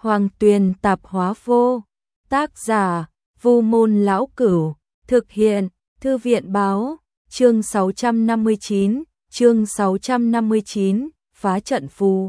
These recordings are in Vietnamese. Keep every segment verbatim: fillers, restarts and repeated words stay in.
Hoàng Tuyền Tạp Hóa Vô. Tác giả: Vu Môn Lão Cửu. Thực hiện: Thư viện Báo. Chương sáu trăm năm mươi chín, chương sáu trăm năm mươi chín, phá trận phù.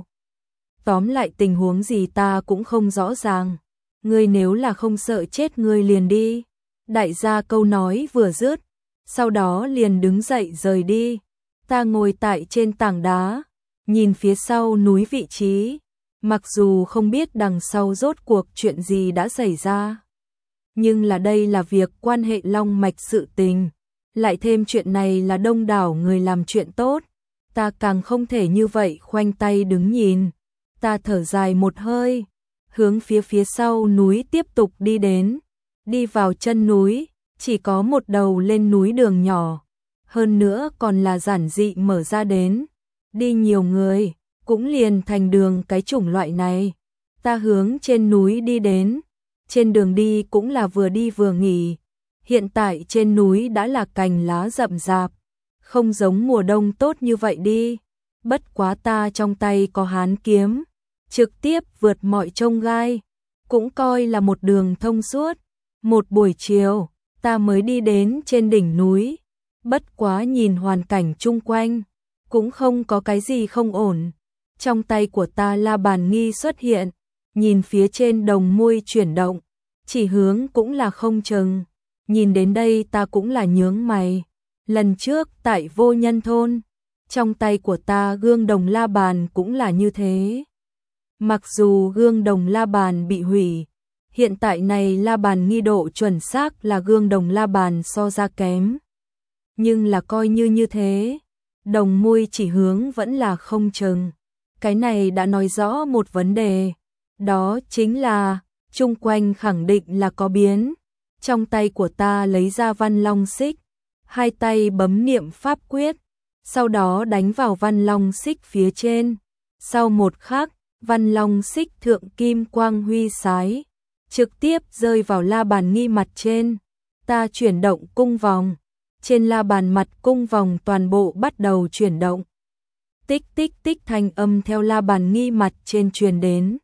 Tóm lại tình huống gì ta cũng không rõ ràng. Ngươi nếu là không sợ chết ngươi liền đi. Đại gia câu nói vừa dứt, sau đó liền đứng dậy rời đi. Ta ngồi tại trên tảng đá, nhìn phía sau núi vị trí, mặc dù không biết đằng sau rốt cuộc chuyện gì đã xảy ra. Nhưng là đây là việc quan hệ long mạch sự tình, lại thêm chuyện này là đông đảo người làm chuyện tốt, ta càng không thể như vậy khoanh tay đứng nhìn. Ta thở dài một hơi, hướng phía phía sau núi tiếp tục đi đến. Đi vào chân núi, chỉ có một đầu lên núi đường nhỏ, hơn nữa còn là giản dị mở ra đến. Đi nhiều người, cũng liền thành đường cái chủng loại này. Ta hướng trên núi đi đến, trên đường đi cũng là vừa đi vừa nghỉ. Hiện tại trên núi đã là cành lá rậm rạp, không giống mùa đông tốt như vậy đi. Bất quá ta trong tay có hán kiếm, trực tiếp vượt mọi chông gai, cũng coi là một đường thông suốt. Một buổi chiều, ta mới đi đến trên đỉnh núi, bất quá nhìn hoàn cảnh chung quanh, cũng không có cái gì không ổn. Trong tay của ta la bàn nghi xuất hiện, nhìn phía trên đồng môi chuyển động, chỉ hướng cũng là không chừng. Nhìn đến đây ta cũng là nhướng mày. Lần trước tại Vô Nhân Thôn, trong tay của ta gương đồng la bàn cũng là như thế. Mặc dù gương đồng la bàn bị hủy, hiện tại này la bàn nghi độ chuẩn xác là gương đồng la bàn so ra kém. Nhưng là coi như như thế, đồng môi chỉ hướng vẫn là không chừng. Cái này đã nói rõ một vấn đề, đó chính là chung quanh khẳng định là có biến. Trong tay của ta lấy ra Văn Long Xích, hai tay bấm niệm pháp quyết, sau đó đánh vào Văn Long Xích phía trên. Sau một khắc, Văn Long Xích thượng kim quang huy sái, trực tiếp rơi vào la bàn nghi mặt trên. Ta chuyển động cung vòng, trên la bàn mặt cung vòng toàn bộ bắt đầu chuyển động. Tích tích tích thanh âm theo la bàn nghi mặt trên truyền đến.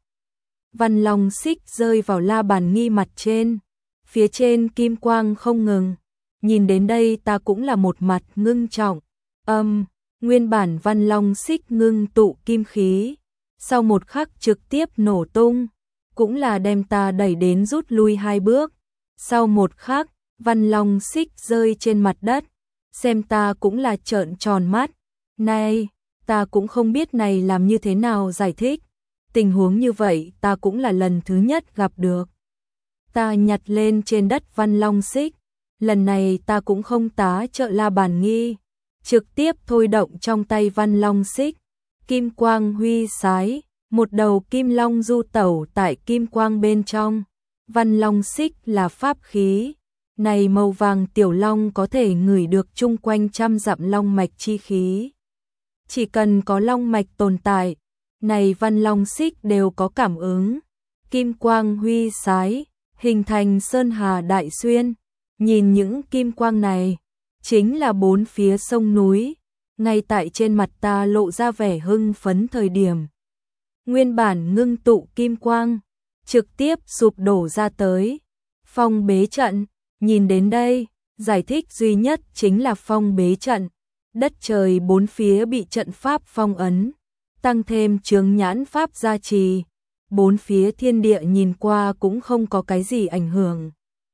Văn Long Xích rơi vào la bàn nghi mặt trên, phía trên kim quang không ngừng. Nhìn đến đây ta cũng là một mặt ngưng trọng. Âm, nguyên bản Văn Long Xích ngưng tụ kim khí, sau một khắc trực tiếp nổ tung, cũng là đem ta đẩy đến rút lui hai bước. Sau một khắc, Văn Long Xích rơi trên mặt đất, xem ta cũng là trợn tròn mắt. Này, ta cũng không biết này làm như thế nào giải thích. Tình huống như vậy ta cũng là lần thứ nhất gặp được. Ta nhặt lên trên đất Văn Long Xích, lần này ta cũng không tá trợ la bàn nghi, trực tiếp thôi động trong tay Văn Long Xích. Kim quang huy sái, một đầu kim long du tẩu tại kim quang bên trong. Văn Long Xích là pháp khí, này màu vàng tiểu long có thể ngửi được chung quanh trăm dặm long mạch chi khí. Chỉ cần có long mạch tồn tại, này Văn Long Xích đều có cảm ứng. Kim quang huy sái, hình thành sơn hà đại xuyên. Nhìn những kim quang này, chính là bốn phía sông núi. Ngay tại trên mặt ta lộ ra vẻ hưng phấn thời điểm, nguyên bản ngưng tụ kim quang trực tiếp sụp đổ ra tới. Phong bế trận, nhìn đến đây, giải thích duy nhất chính là phong bế trận. Đất trời bốn phía bị trận pháp phong ấn, tăng thêm chướng nhãn pháp gia trì, bốn phía thiên địa nhìn qua cũng không có cái gì ảnh hưởng.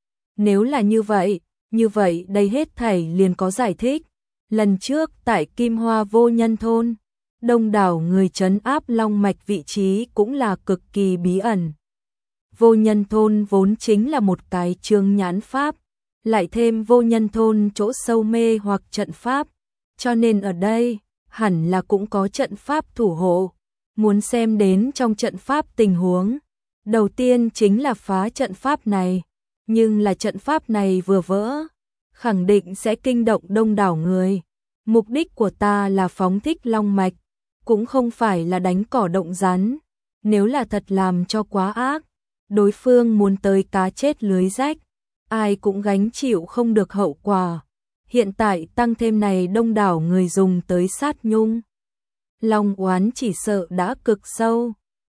Nếu là như vậy, như vậy đây hết thảy liền có giải thích. Lần trước tại Kim Hoa Vô Nhân Thôn, đông đảo người trấn áp long mạch vị trí cũng là cực kỳ bí ẩn. Vô Nhân Thôn vốn chính là một cái chướng nhãn pháp, lại thêm Vô Nhân Thôn chỗ sâu mê hoặc trận pháp, cho nên ở đây hẳn là cũng có trận pháp thủ hộ. Muốn xem đến trong trận pháp tình huống, đầu tiên chính là phá trận pháp này, nhưng là trận pháp này vừa vỡ, khẳng định sẽ kinh động đông đảo người. Mục đích của ta là phóng thích long mạch, cũng không phải là đánh cỏ động rắn. Nếu là thật làm cho quá ác, đối phương muốn tới cá chết lưới rách, ai cũng gánh chịu không được hậu quả. Hiện tại tăng thêm này đông đảo người dùng tới sát nhung, long oán chỉ sợ đã cực sâu.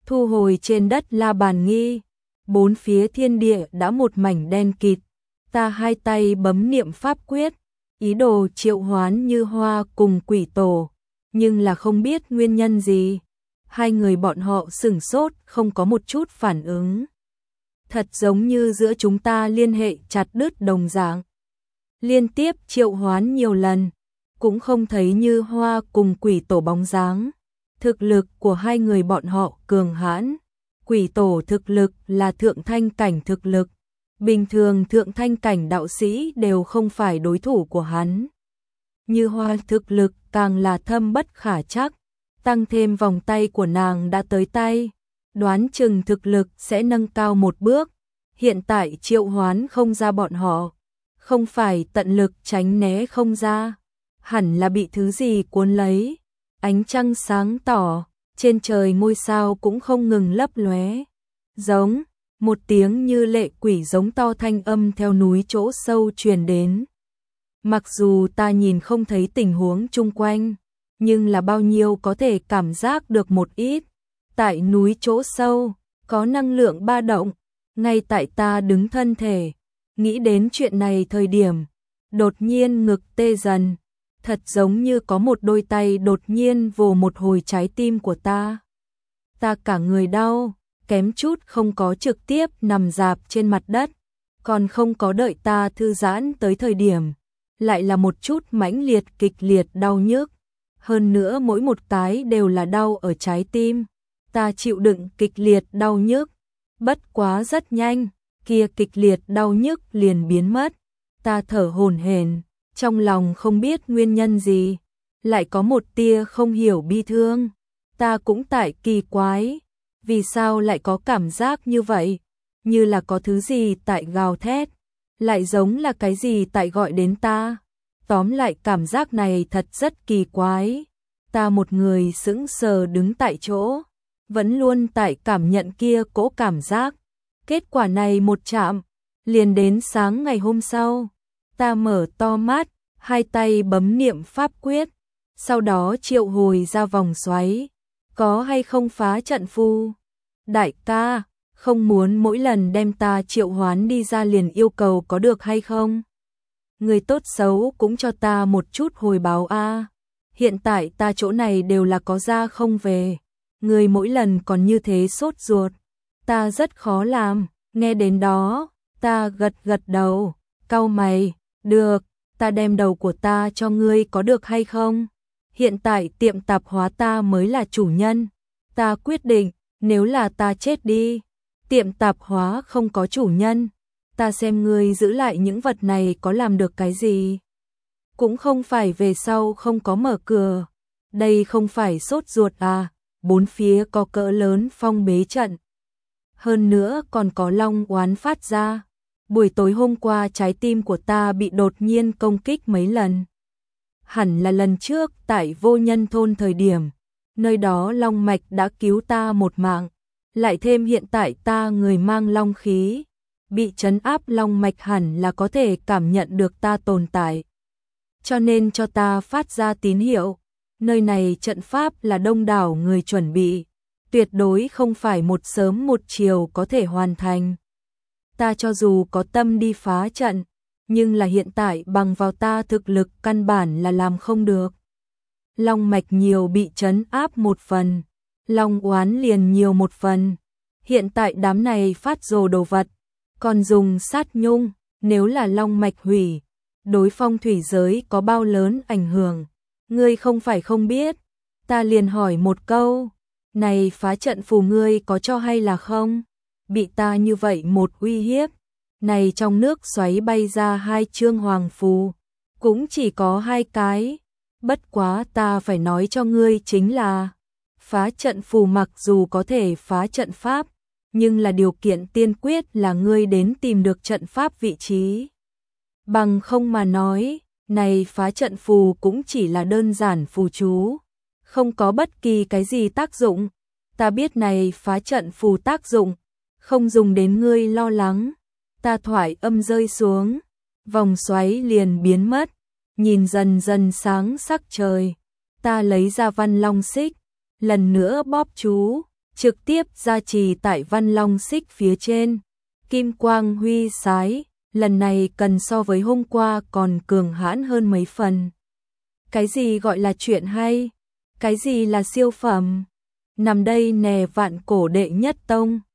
thu hồi trên đất La Bàn Nghi. Bốn phía thiên địa đã một mảnh đen kịt, ta hai tay bấm niệm pháp quyết, ý đồ triệu hoán Như Hoa cùng quỷ tổ, nhưng là không biết nguyên nhân gì. Hai người bọn họ sửng sốt, không có một chút phản ứng. Thật giống như giữa chúng ta liên hệ chặt đứt đồng dạng. Liên tiếp triệu hoán nhiều lần, cũng không thấy Như Hoa cùng quỷ tổ bóng dáng. Thực lực của hai người bọn họ cường hãn. Quỷ tổ thực lực là thượng thanh cảnh thực lực. Bình thường thượng thanh cảnh đạo sĩ đều không phải đối thủ của hắn. Như Hoa thực lực càng là thâm bất khả trắc. Tăng thêm vòng tay của nàng đã tới tay, đoán chừng thực lực sẽ nâng cao một bước. Hiện tại triệu hoán không ra bọn họ, không phải tận lực tránh né không ra, hẳn là bị thứ gì cuốn lấy. Ánh trăng sáng tỏ, trên trời ngôi sao cũng không ngừng lấp lóe. Giống, một tiếng như lệ quỷ giống to thanh âm theo núi chỗ sâu truyền đến. Mặc dù ta nhìn không thấy tình huống chung quanh, nhưng là bao nhiêu có thể cảm giác được một ít. Tại núi chỗ sâu, có năng lượng ba động, ngay tại ta đứng thân thể. Nghĩ đến chuyện này thời điểm, đột nhiên ngực tê dần. Thật giống như có một đôi tay đột nhiên vồ một hồi trái tim của ta. Ta cả người đau, kém chút không có trực tiếp nằm rạp trên mặt đất. Còn không có đợi ta thư giãn tới thời điểm, lại là một chút mãnh liệt kịch liệt đau nhức. Hơn nữa mỗi một cái đều là đau ở trái tim. Ta chịu đựng kịch liệt đau nhức. Bất quá rất nhanh, kia kịch liệt đau nhức liền biến mất. Ta thở hổn hển, trong lòng không biết nguyên nhân gì, lại có một tia không hiểu bi thương. Ta cũng tại kỳ quái, vì sao lại có cảm giác như vậy, như là có thứ gì tại gào thét, lại giống là cái gì tại gọi đến ta. Tóm lại cảm giác này thật rất kỳ quái. Ta một người sững sờ đứng tại chỗ, vẫn luôn tại cảm nhận kia cỗ cảm giác. Kết quả này một chạm, liền đến sáng ngày hôm sau. Ta mở to mắt, hai tay bấm niệm pháp quyết, sau đó triệu hồi ra vòng xoáy. Có hay không phá trận phù? Đại ca, không muốn mỗi lần đem ta triệu hoán đi ra liền yêu cầu có được hay không? Người tốt xấu cũng cho ta một chút hồi báo a. Hiện tại ta chỗ này đều là có ra không về. Người mỗi lần còn như thế sốt ruột. Ta rất khó làm. Nghe đến đó, ta gật gật đầu, cau mày. Được, ta đem đầu của ta cho ngươi có được hay không? Hiện tại tiệm tạp hóa ta mới là chủ nhân. Ta quyết định, nếu là ta chết đi, tiệm tạp hóa không có chủ nhân. Ta xem ngươi giữ lại những vật này có làm được cái gì. Cũng không phải về sau không có mở cửa. Đây không phải sốt ruột à, bốn phía có cỡ lớn phong bế trận. Hơn nữa còn có long oán phát ra. Buổi tối hôm qua trái tim của ta bị đột nhiên công kích mấy lần. Hẳn là lần trước tại Vô Nhân thôn thời điểm, nơi đó long mạch đã cứu ta một mạng. Lại thêm hiện tại ta người mang long khí, bị trấn áp long mạch hẳn là có thể cảm nhận được ta tồn tại. Cho nên cho ta phát ra tín hiệu. Nơi này trận pháp là đông đảo người chuẩn bị, tuyệt đối không phải một sớm một chiều có thể hoàn thành. Ta cho dù có tâm đi phá trận, nhưng là hiện tại bằng vào ta thực lực căn bản là làm không được. Long mạch nhiều bị trấn áp một phần, long oán liền nhiều một phần. Hiện tại đám này phát rồ đồ vật, còn dùng sát nhung, nếu là long mạch hủy, đối phong thủy giới có bao lớn ảnh hưởng. Ngươi không phải không biết, ta liền hỏi một câu, này phá trận phù ngươi có cho hay là không? Bị ta như vậy một uy hiếp, này trong nước xoáy bay ra hai chương hoàng phù, cũng chỉ có hai cái. Bất quá ta phải nói cho ngươi chính là, phá trận phù mặc dù có thể phá trận pháp, nhưng là điều kiện tiên quyết là ngươi đến tìm được trận pháp vị trí. Bằng không mà nói, này phá trận phù cũng chỉ là đơn giản phù chú, không có bất kỳ cái gì tác dụng. Ta biết này phá trận phù tác dụng, không dùng đến ngươi lo lắng. Ta thoại âm rơi xuống, vòng xoáy liền biến mất, nhìn dần dần sáng sắc trời. Ta lấy ra văn long xích, lần nữa bóp chú, trực tiếp gia trì tại Văn Long Xích phía trên. Kim quang huy sái, lần này cần so với hôm qua còn cường hãn hơn mấy phần. Cái gì gọi là chuyện hay? Cái gì là siêu phẩm? Nằm đây nè vạn cổ đệ nhất tông.